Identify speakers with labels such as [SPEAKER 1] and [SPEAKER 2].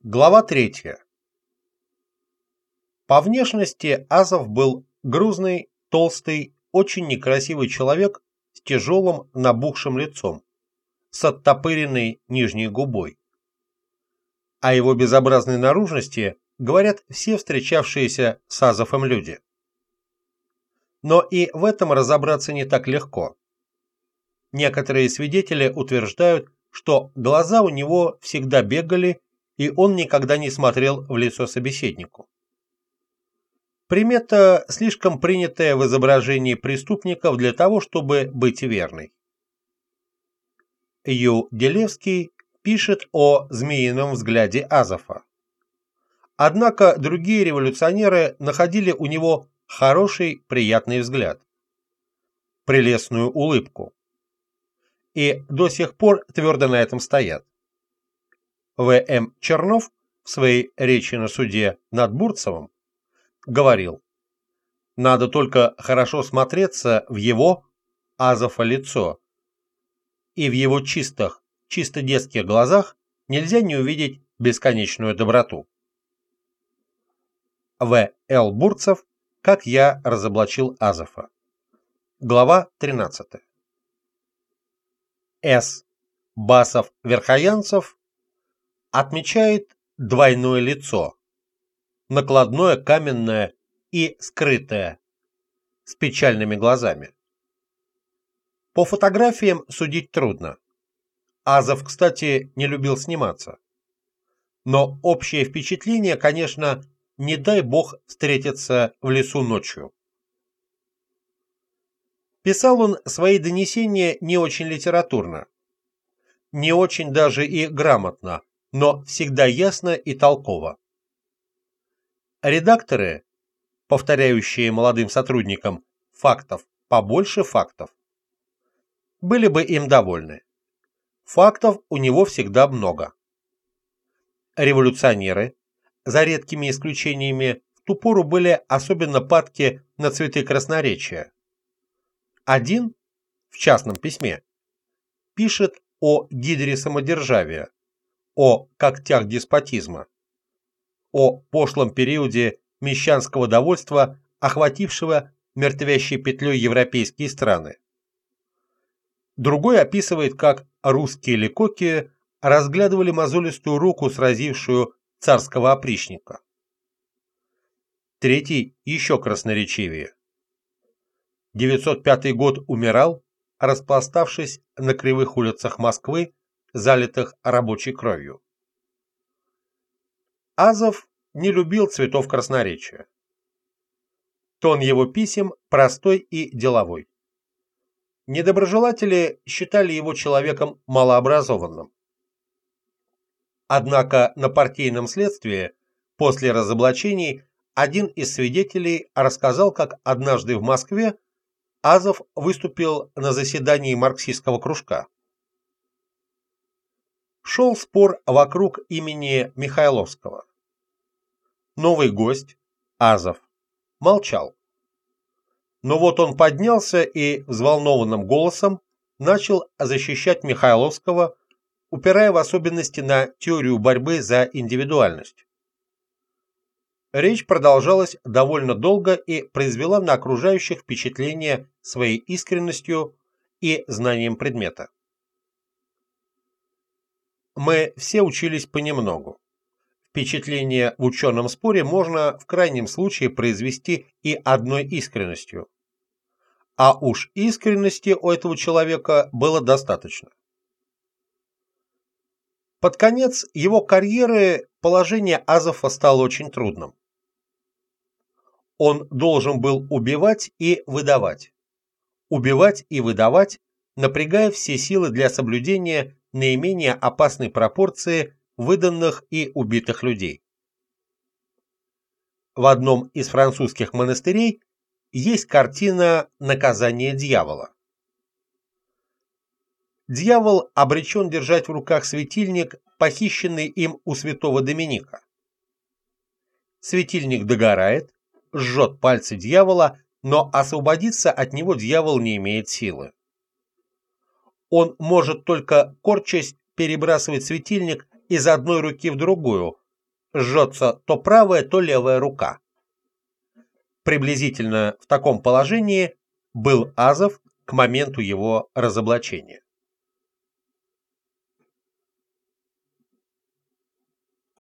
[SPEAKER 1] Глава 3. По внешности Азов был грузный, толстый, очень некрасивый человек с тяжелым набухшим лицом, с оттопыренной нижней губой. О его безобразной наружности говорят все встречавшиеся с Азовом люди. Но и в этом разобраться не так легко. Некоторые свидетели утверждают, что глаза у него всегда бегали, и он никогда не смотрел в лицо собеседнику. Примета, слишком принятая в изображении преступников для того, чтобы быть верной. Ю. Делевский пишет о змеином взгляде Азова. Однако другие революционеры находили у него хороший, приятный взгляд, прелестную улыбку. И до сих пор твердо на этом стоят. В.М. Чернов в своей речи на суде над Бурцевым говорил: «Надо только хорошо смотреться в его, Азова, лицо, и в его чисто детских глазах нельзя не увидеть бесконечную доброту». В. Л. Бурцев «Как я разоблачил Азова». Глава 13. С. Басов-Верхоянцев отмечает двойное лицо, накладное, каменное и скрытое, с печальными глазами. По фотографиям судить трудно. Азов, кстати, не любил сниматься. Но общее впечатление, конечно, не дай бог встретиться в лесу ночью. Писал он свои донесения не очень литературно, не очень даже и грамотно, но всегда ясно и толково. Редакторы, повторяющие молодым сотрудникам фактов побольше фактов, были бы им довольны. Фактов у него всегда много. Революционеры, за редкими исключениями, в ту пору были особенно падки на цветы красноречия. Один, в частном письме, пишет о гидре самодержавия, о когтях деспотизма, о пошлом периоде мещанского довольства, охватившего мертвящей петлей европейские страны. Другой описывает, как русские лекоки разглядывали мозолистую руку, сразившую царского опричника. Третий еще красноречивее. 905 год умирал, распластавшись на кривых улицах Москвы, залитых рабочей кровью. Азов не любил цветов красноречия. Тон его писем простой и деловой. Недоброжелатели считали его человеком малообразованным. Однако на партийном следствии после разоблачений один из свидетелей рассказал, как однажды в Москве Азов выступил на заседании марксистского кружка. Шел спор вокруг имени Михайловского. Новый гость, Азов, молчал. Но вот он поднялся и взволнованным голосом начал защищать Михайловского, упирая в особенности на теорию борьбы за индивидуальность. Речь продолжалась довольно долго и произвела на окружающих впечатление своей искренностью и знанием предмета. Мы все учились понемногу. Впечатление в ученом споре можно в крайнем случае произвести и одной искренностью. А уж искренности у этого человека было достаточно. Под конец его карьеры положение Азова стало очень трудным. Он должен был убивать и выдавать, напрягая все силы для соблюдения наименее опасной пропорции выданных и убитых людей. В одном из французских монастырей есть картина «Наказание дьявола». Дьявол обречен держать в руках светильник, похищенный им у святого Доминика. Светильник догорает, жжет пальцы дьявола, но освободиться от него дьявол не имеет силы. Он может только, корчась, перебрасывать светильник из одной руки в другую, жжется то правая, то левая рука. Приблизительно в таком положении был Азов к моменту его разоблачения.